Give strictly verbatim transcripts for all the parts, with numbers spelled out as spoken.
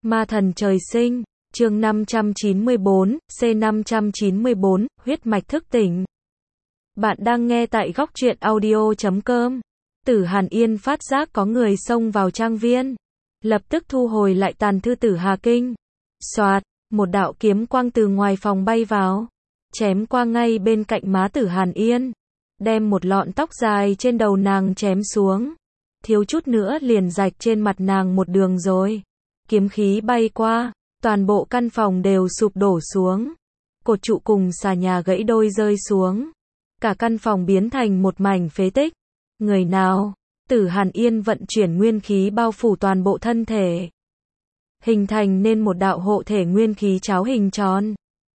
Ma thần trời sinh, chương năm trăm chín mươi bốn, C năm trăm chín mươi bốn, huyết mạch thức tỉnh. Bạn đang nghe tại góc truyện audio chấm com. Tử Hàn Yên phát giác có người xông vào trang viên, lập tức thu hồi lại tàn thư Tử Hà Kinh. Xoạt, một đạo kiếm quang từ ngoài phòng bay vào, chém qua ngay bên cạnh má Tử Hàn Yên, đem một lọn tóc dài trên đầu nàng chém xuống, thiếu chút nữa liền rạch trên mặt nàng một đường rồi. Kiếm khí bay qua, toàn bộ căn phòng đều sụp đổ xuống, cột trụ cùng xà nhà gãy đôi rơi xuống, cả căn phòng biến thành một mảnh phế tích. Người nào? Tử Hàn Yên vận chuyển nguyên khí bao phủ toàn bộ thân thể, hình thành nên một đạo hộ thể nguyên khí cháo hình tròn.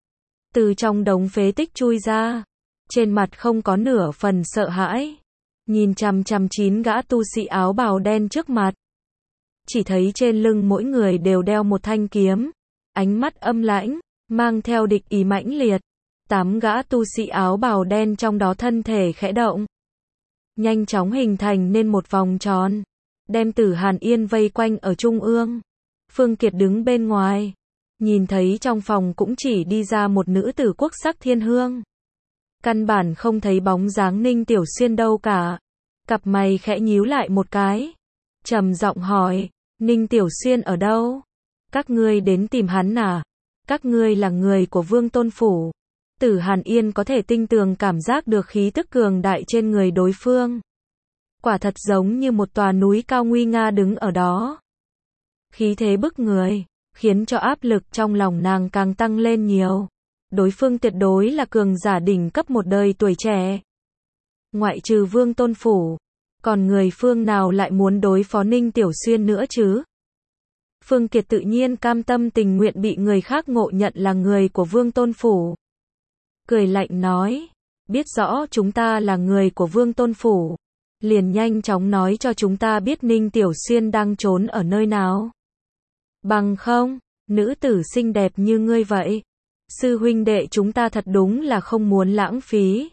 Từ trong đống phế tích chui ra, trên mặt không có nửa phần sợ hãi, nhìn chằm chằm chín gã tu sĩ áo bào đen trước mặt. Chỉ thấy trên lưng mỗi người đều đeo một thanh kiếm, ánh mắt âm lãnh, mang theo địch ý mãnh liệt. Tám gã tu sĩ áo bào đen trong đó thân thể khẽ động, nhanh chóng hình thành nên một vòng tròn, đem Tử Hàn Yên vây quanh ở trung ương. Phương Kiệt đứng bên ngoài, nhìn thấy trong phòng cũng chỉ đi ra một nữ tử quốc sắc thiên hương, căn bản không thấy bóng dáng Ninh Tiểu Xuyên đâu cả. Cặp mày khẽ nhíu lại một cái, trầm giọng hỏi, Ninh Tiểu Xuyên ở đâu? Các ngươi đến tìm hắn à? Các ngươi là người của Vương Tôn Phủ. Tử Hàn Yên có thể tinh tường cảm giác được khí tức cường đại trên người đối phương. Quả thật giống như một tòa núi cao nguy nga đứng ở đó. Khí thế bức người, khiến cho áp lực trong lòng nàng càng tăng lên nhiều. Đối phương tuyệt đối là cường giả đỉnh cấp một đời tuổi trẻ. Ngoại trừ Vương Tôn Phủ, còn người phương nào lại muốn đối phó Ninh Tiểu Xuyên nữa chứ? Phương Kiệt tự nhiên cam tâm tình nguyện bị người khác ngộ nhận là người của Vương Tôn Phủ. Cười lạnh nói, biết rõ chúng ta là người của Vương Tôn Phủ, liền nhanh chóng nói cho chúng ta biết Ninh Tiểu Xuyên đang trốn ở nơi nào. Bằng không, nữ tử xinh đẹp như ngươi vậy, sư huynh đệ chúng ta thật đúng là không muốn lãng phí.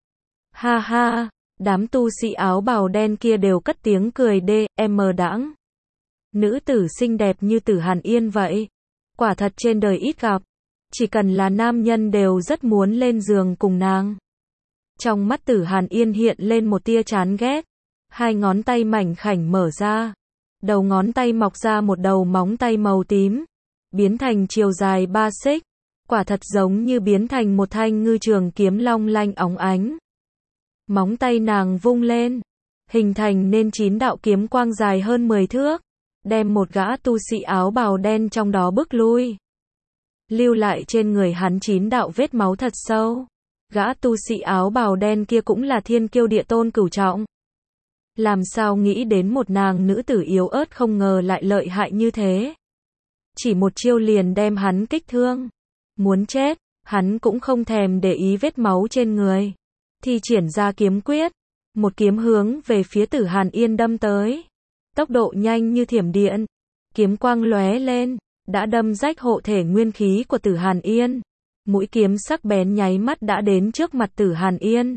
Ha ha, đám tu sĩ áo bào đen kia đều cất tiếng cười đê, em mờ đãng. Nữ tử xinh đẹp như Tử Hàn Yên vậy, quả thật trên đời ít gặp, chỉ cần là nam nhân đều rất muốn lên giường cùng nàng. Trong mắt Tử Hàn Yên hiện lên một tia chán ghét, hai ngón tay mảnh khảnh mở ra, đầu ngón tay mọc ra một đầu móng tay màu tím, biến thành chiều dài ba xích, quả thật giống như biến thành một thanh ngư trường kiếm long lanh óng ánh. Móng tay nàng vung lên, hình thành nên chín đạo kiếm quang dài hơn mười thước, đem một gã tu sĩ áo bào đen trong đó bước lui. Lưu lại trên người hắn chín đạo vết máu thật sâu. Gã tu sĩ áo bào đen kia cũng là thiên kiêu địa tôn cửu trọng. Làm sao nghĩ đến một nàng nữ tử yếu ớt không ngờ lại lợi hại như thế. Chỉ một chiêu liền đem hắn kích thương. Muốn chết, hắn cũng không thèm để ý vết máu trên người. Thi triển ra kiếm quyết, một kiếm hướng về phía Tử Hàn Yên đâm tới. Tốc độ nhanh như thiểm điện, kiếm quang lóe lên, đã đâm rách hộ thể nguyên khí của Tử Hàn Yên. Mũi kiếm sắc bén nháy mắt đã đến trước mặt Tử Hàn Yên.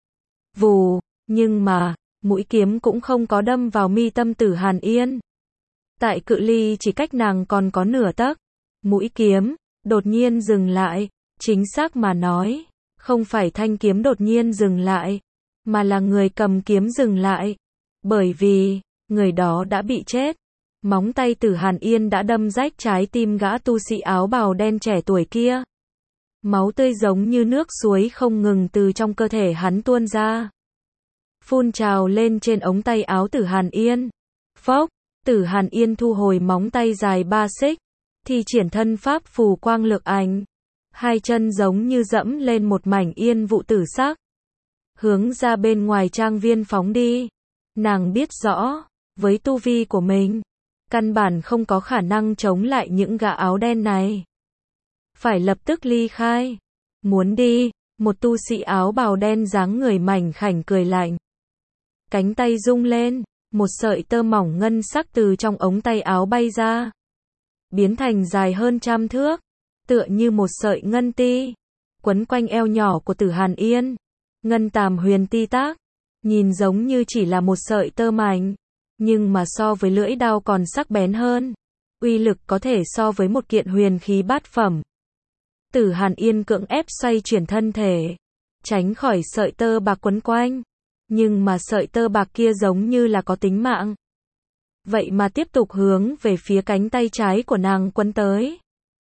Vù, nhưng mà, mũi kiếm cũng không có đâm vào mi tâm Tử Hàn Yên. Tại cự ly chỉ cách nàng còn có nửa tấc, mũi kiếm đột nhiên dừng lại, chính xác mà nói, không phải thanh kiếm đột nhiên dừng lại, mà là người cầm kiếm dừng lại, bởi vì người đó đã bị chết. Móng tay Tử Hàn Yên đã đâm rách trái tim gã tu sĩ áo bào đen trẻ tuổi kia. Máu tươi giống như nước suối không ngừng từ trong cơ thể hắn tuôn ra, phun trào lên trên ống tay áo Tử Hàn Yên. Phốc, Tử Hàn Yên thu hồi móng tay dài ba xích, thi triển thân pháp phù quang lược ảnh, hai chân giống như dẫm lên một mảnh yên vụ tử sắc, hướng ra bên ngoài trang viên phóng đi. Nàng biết rõ, với tu vi của mình, căn bản không có khả năng chống lại những gã áo đen này. Phải lập tức ly khai. Muốn đi, một tu sĩ áo bào đen dáng người mảnh khảnh cười lạnh. Cánh tay rung lên, một sợi tơ mỏng ngân sắc từ trong ống tay áo bay ra, biến thành dài hơn trăm thước, tựa như một sợi ngân ti, quấn quanh eo nhỏ của Tử Hàn Yên. Ngân tàm huyền ti tác, nhìn giống như chỉ là một sợi tơ mảnh, nhưng mà so với lưỡi đao còn sắc bén hơn. uy lực có thể so với một kiện huyền khí bát phẩm. Tử Hàn Yên cưỡng ép xoay chuyển thân thể, tránh khỏi sợi tơ bạc quấn quanh, nhưng mà sợi tơ bạc kia giống như là có tính mạng. Vậy mà tiếp tục hướng về phía cánh tay trái của nàng quấn tới.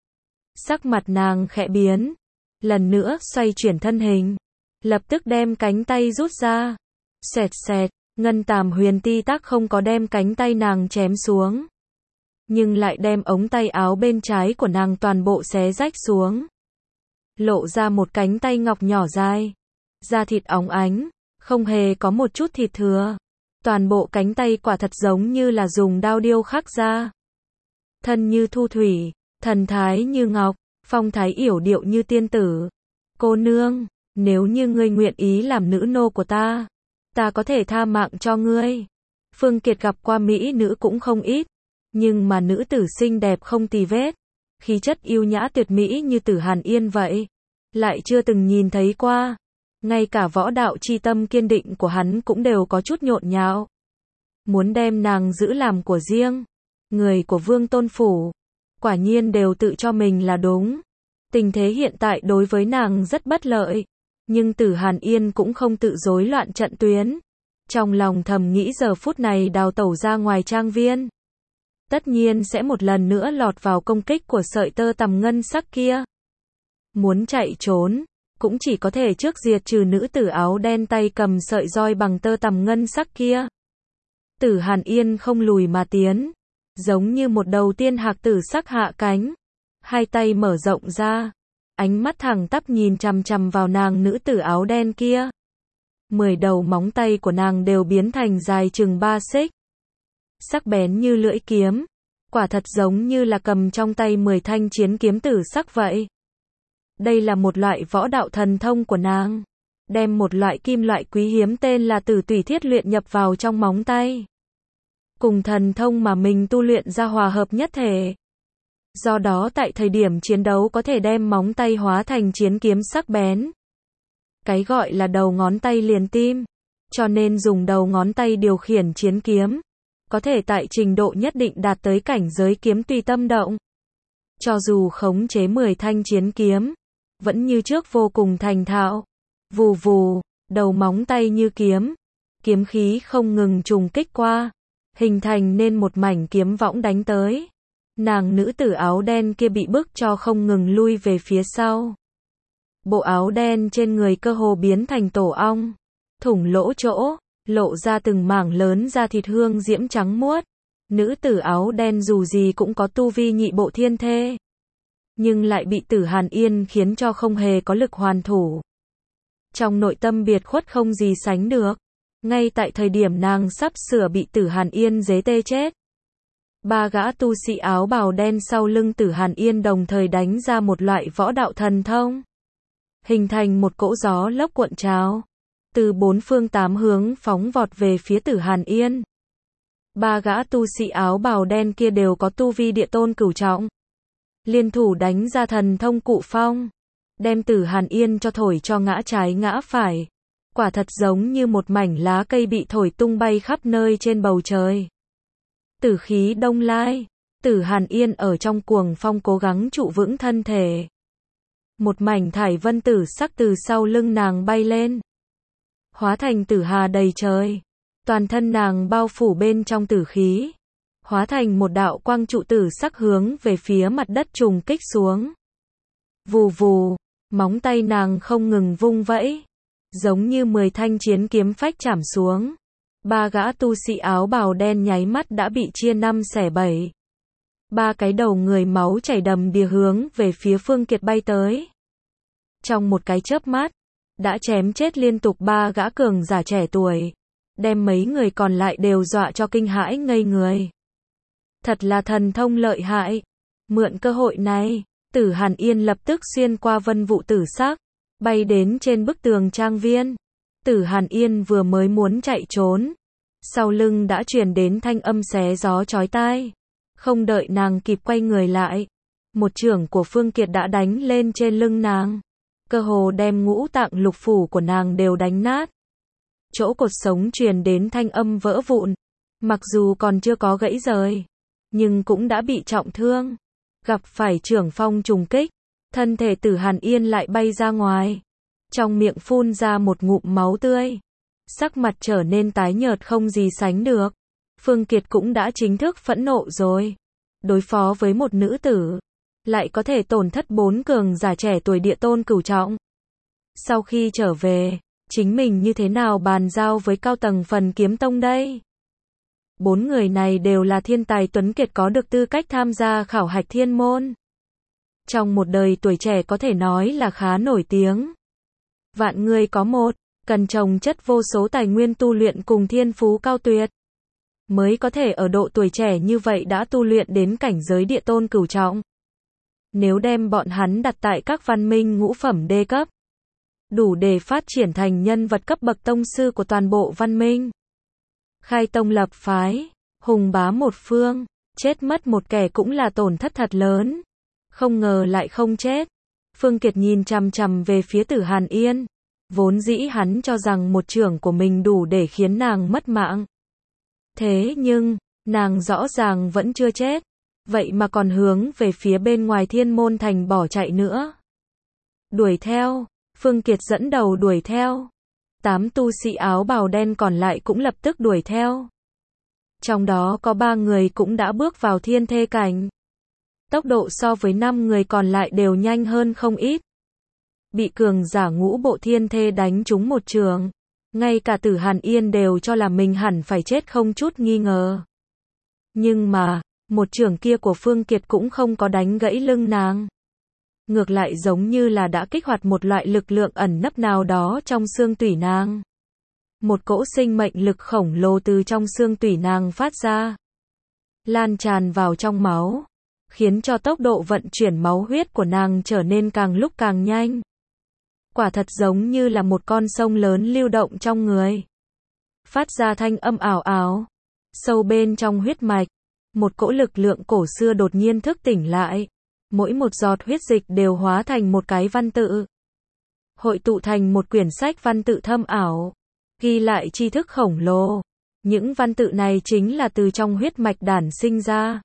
Sắc mặt nàng khẽ biến, lần nữa xoay chuyển thân hình, lập tức đem cánh tay rút ra. Xẹt xẹt, ngân tàm huyền ti tác không có đem cánh tay nàng chém xuống, nhưng lại đem ống tay áo bên trái của nàng toàn bộ xé rách xuống. Lộ ra một cánh tay ngọc nhỏ dài, da thịt óng ánh, không hề có một chút thịt thừa. Toàn bộ cánh tay quả thật giống như là dùng đao điêu khắc ra. Thân như thu thủy, thần thái như ngọc, phong thái yểu điệu như tiên tử. Cô nương, nếu như ngươi nguyện ý làm nữ nô của ta, ta có thể tha mạng cho ngươi. Phương Kiệt gặp qua mỹ nữ cũng không ít, nhưng mà nữ tử xinh đẹp không tì vết, khí chất yêu nhã tuyệt mỹ như Tử Hàn Yên vậy, lại chưa từng nhìn thấy qua. Ngay cả võ đạo chi tâm kiên định của hắn cũng đều có chút nhộn nhạo. Muốn đem nàng giữ làm của riêng. Người của Vương Tôn Phủ, quả nhiên đều tự cho mình là đúng. Tình thế hiện tại đối với nàng rất bất lợi, nhưng Tử Hàn Yên cũng không tự rối loạn trận tuyến. Trong lòng thầm nghĩ giờ phút này đào tẩu ra ngoài trang viên, tất nhiên sẽ một lần nữa lọt vào công kích của sợi tơ tằm ngân sắc kia. Muốn chạy trốn, cũng chỉ có thể trước diệt trừ nữ tử áo đen tay cầm sợi roi bằng tơ tằm ngân sắc kia. Tử Hàn Yên không lùi mà tiến, giống như một đầu tiên hạc tử sắc hạ cánh, hai tay mở rộng ra, ánh mắt thẳng tắp nhìn chằm chằm vào nàng nữ tử áo đen kia. Mười đầu móng tay của nàng đều biến thành dài chừng ba xích, sắc bén như lưỡi kiếm, quả thật giống như là cầm trong tay mười thanh chiến kiếm tử sắc vậy. Đây là một loại võ đạo thần thông của nàng, đem một loại kim loại quý hiếm tên là Tử Tùy Thiết luyện nhập vào trong móng tay, cùng thần thông mà mình tu luyện ra hòa hợp nhất thể. Do đó tại thời điểm chiến đấu có thể đem móng tay hóa thành chiến kiếm sắc bén. Cái gọi là đầu ngón tay liền tim, cho nên dùng đầu ngón tay điều khiển chiến kiếm, có thể tại trình độ nhất định đạt tới cảnh giới kiếm tùy tâm động. Cho dù khống chế mười thanh chiến kiếm, vẫn như trước vô cùng thành thạo. Vù vù, đầu móng tay như kiếm, kiếm khí không ngừng trùng kích qua, hình thành nên một mảnh kiếm võng đánh tới. Nàng nữ tử áo đen kia bị bức cho không ngừng lui về phía sau. Bộ áo đen trên người cơ hồ biến thành tổ ong, thủng lỗ chỗ, lộ ra từng mảng lớn da thịt hương diễm trắng muốt. Nữ tử áo đen dù gì cũng có tu vi nhị bộ thiên thê, nhưng lại bị Tử Hàn Yên khiến cho không hề có lực hoàn thủ. Trong nội tâm biệt khuất không gì sánh được, ngay tại thời điểm nàng sắp sửa bị Tử Hàn Yên giết tê chết, ba gã tu sĩ áo bào đen sau lưng Tử Hàn Yên đồng thời đánh ra một loại võ đạo thần thông, hình thành một cỗ gió lốc cuộn trào, từ bốn phương tám hướng phóng vọt về phía Tử Hàn Yên. Ba gã tu sĩ áo bào đen kia đều có tu vi địa tôn cửu trọng, liên thủ đánh ra thần thông cụ phong, đem Tử Hàn Yên cho thổi cho ngã trái ngã phải, quả thật giống như một mảnh lá cây bị thổi tung bay khắp nơi trên bầu trời. Tử khí đông lai, Tử Hàn Yên ở trong cuồng phong cố gắng trụ vững thân thể. Một mảnh thải vân tử sắc từ sau lưng nàng bay lên, hóa thành tử hà đầy trời, toàn thân nàng bao phủ bên trong tử khí, hóa thành một đạo quang trụ tử sắc hướng về phía mặt đất trùng kích xuống. Vù vù, móng tay nàng không ngừng vung vẫy, giống như mười thanh chiến kiếm phách chảm xuống. Ba gã tu sĩ áo bào đen nháy mắt đã bị chia năm xẻ bảy. Ba cái đầu người máu chảy đầm đìa hướng về phía Phương Kiệt bay tới. Trong một cái chớp mắt, đã chém chết liên tục ba gã cường giả trẻ tuổi, đem mấy người còn lại đều dọa cho kinh hãi ngây người. Thật là thần thông lợi hại. Mượn cơ hội này, Tử Hàn Yên lập tức xuyên qua vân vụ tử sắc, bay đến trên bức tường trang viên. Tử Hàn Yên vừa mới muốn chạy trốn, sau lưng đã truyền đến thanh âm xé gió chói tai. Không đợi nàng kịp quay người lại, một chưởng của Phương Kiệt đã đánh lên trên lưng nàng, cơ hồ đem ngũ tạng lục phủ của nàng đều đánh nát. Chỗ cột sống truyền đến thanh âm vỡ vụn, mặc dù còn chưa có gãy rời, nhưng cũng đã bị trọng thương. Gặp phải trưởng phong trùng kích, thân thể Tử Hàn Yên lại bay ra ngoài. Trong miệng phun ra một ngụm máu tươi. Sắc mặt trở nên tái nhợt không gì sánh được. Phương Kiệt cũng đã chính thức phẫn nộ rồi. Đối phó với một nữ tử, lại có thể tổn thất bốn cường giả trẻ tuổi địa tôn cửu trọng. Sau khi trở về, chính mình như thế nào bàn giao với cao tầng Phần Kiếm Tông đây? Bốn người này đều là thiên tài tuấn kiệt có được tư cách tham gia khảo hạch thiên môn. Trong một đời tuổi trẻ có thể nói là khá nổi tiếng. Vạn người có một, cần trồng chất vô số tài nguyên tu luyện cùng thiên phú cao tuyệt, mới có thể ở độ tuổi trẻ như vậy đã tu luyện đến cảnh giới địa tôn cửu trọng. Nếu đem bọn hắn đặt tại các văn minh ngũ phẩm đê cấp, đủ để phát triển thành nhân vật cấp bậc tông sư của toàn bộ văn minh. Khai tông lập phái, hùng bá một phương, chết mất một kẻ cũng là tổn thất thật lớn. Không ngờ lại không chết. Phương Kiệt nhìn chằm chằm về phía Tử Hàn Yên. Vốn dĩ hắn cho rằng một chưởng của mình đủ để khiến nàng mất mạng. Thế nhưng, nàng rõ ràng vẫn chưa chết. Vậy mà còn hướng về phía bên ngoài Thiên Môn Thành bỏ chạy nữa. Đuổi theo, Phương Kiệt dẫn đầu đuổi theo. Tám tu sĩ áo bào đen còn lại cũng lập tức đuổi theo. Trong đó có ba người cũng đã bước vào thiên thê cảnh. Tốc độ so với năm người còn lại đều nhanh hơn không ít. Bị cường giả ngũ bộ thiên thê đánh trúng một trường. Ngay cả Tử Hàn Yên đều cho là mình hẳn phải chết không chút nghi ngờ. Nhưng mà, một trường kia của Phương Kiệt cũng không có đánh gãy lưng nàng. Ngược lại giống như là đã kích hoạt một loại lực lượng ẩn nấp nào đó trong xương tủy nàng. Một cỗ sinh mệnh lực khổng lồ từ trong xương tủy nàng phát ra, lan tràn vào trong máu, khiến cho tốc độ vận chuyển máu huyết của nàng trở nên càng lúc càng nhanh. Quả thật giống như là một con sông lớn lưu động trong người. Phát ra thanh âm ảo ảo. Sâu bên trong huyết mạch, một cỗ lực lượng cổ xưa đột nhiên thức tỉnh lại. Mỗi một giọt huyết dịch đều hóa thành một cái văn tự. Hội tụ thành một quyển sách văn tự thâm ảo. Ghi lại tri thức khổng lồ. Những văn tự này chính là từ trong huyết mạch đản sinh ra.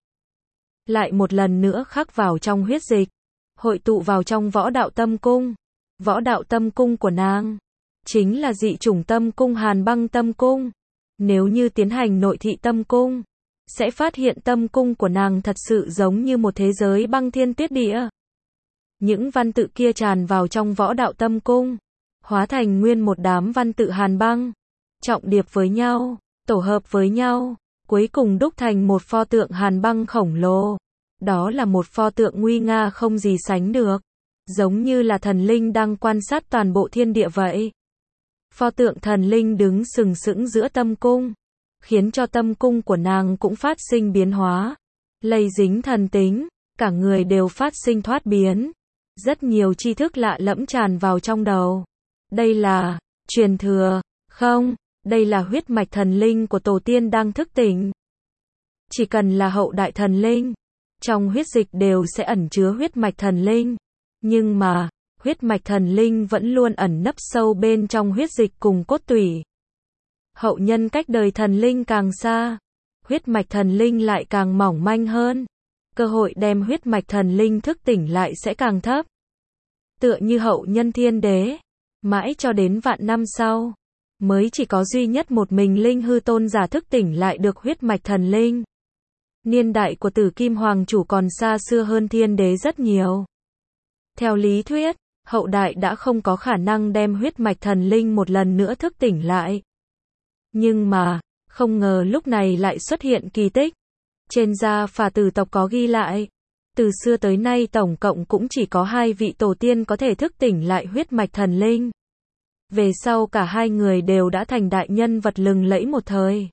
Lại một lần nữa khắc vào trong huyết dịch. Hội tụ vào trong võ đạo tâm cung. Võ đạo tâm cung của nàng chính là dị chủng tâm cung Hàn Băng tâm cung. Nếu như tiến hành nội thị tâm cung, sẽ phát hiện tâm cung của nàng thật sự giống như một thế giới băng thiên tuyết địa. Những văn tự kia tràn vào trong võ đạo tâm cung, hóa thành nguyên một đám văn tự Hàn Băng, trọng điệp với nhau, tổ hợp với nhau, cuối cùng đúc thành một pho tượng Hàn Băng khổng lồ. Đó là một pho tượng nguy nga không gì sánh được, giống như là thần linh đang quan sát toàn bộ thiên địa vậy. Pho tượng thần linh đứng sừng sững giữa tâm cung, khiến cho tâm cung của nàng cũng phát sinh biến hóa, lây dính thần tính, cả người đều phát sinh thoát biến. Rất nhiều tri thức lạ lẫm tràn vào trong đầu. Đây là truyền thừa, không, đây là huyết mạch thần linh của tổ tiên đang thức tỉnh. Chỉ cần là hậu đại thần linh, trong huyết dịch đều sẽ ẩn chứa huyết mạch thần linh. Nhưng mà, huyết mạch thần linh vẫn luôn ẩn nấp sâu bên trong huyết dịch cùng cốt tủy. Hậu nhân cách đời thần linh càng xa, huyết mạch thần linh lại càng mỏng manh hơn. Cơ hội đem huyết mạch thần linh thức tỉnh lại sẽ càng thấp. Tựa như hậu nhân thiên đế, mãi cho đến vạn năm sau, mới chỉ có duy nhất một mình linh hư tôn giả thức tỉnh lại được huyết mạch thần linh. Niên đại của Tử Kim Hoàng chủ còn xa xưa hơn thiên đế rất nhiều. Theo lý thuyết, hậu đại đã không có khả năng đem huyết mạch thần linh một lần nữa thức tỉnh lại. Nhưng mà, không ngờ lúc này lại xuất hiện kỳ tích. Trên gia phả tử tộc có ghi lại, từ xưa tới nay tổng cộng cũng chỉ có hai vị tổ tiên có thể thức tỉnh lại huyết mạch thần linh. Về sau cả hai người đều đã thành đại nhân vật lừng lẫy một thời.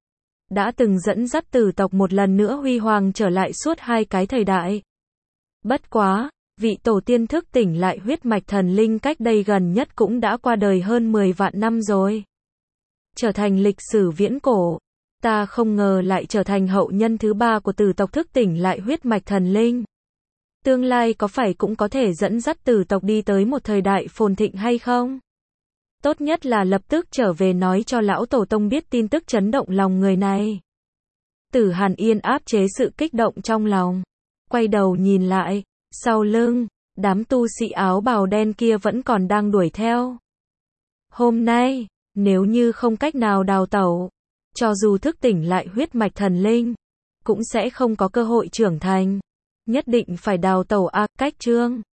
Đã từng dẫn dắt tử tộc một lần nữa huy hoàng trở lại suốt hai cái thời đại. Bất quá, vị tổ tiên thức tỉnh lại huyết mạch thần linh cách đây gần nhất cũng đã qua đời hơn mười vạn năm rồi. Trở thành lịch sử viễn cổ. Ta không ngờ lại trở thành hậu nhân thứ ba của tử tộc thức tỉnh lại huyết mạch thần linh. Tương lai có phải cũng có thể dẫn dắt tử tộc đi tới một thời đại phồn thịnh hay không? Tốt nhất là lập tức trở về nói cho lão tổ tông biết tin tức chấn động lòng người này. Tử Hàn Yên áp chế sự kích động trong lòng. Quay đầu nhìn lại, sau lưng, đám tu sĩ áo bào đen kia vẫn còn đang đuổi theo. Hôm nay, nếu như không cách nào đào tẩu, cho dù thức tỉnh lại huyết mạch thần linh, cũng sẽ không có cơ hội trưởng thành. Nhất định phải đào tẩu a, cách chương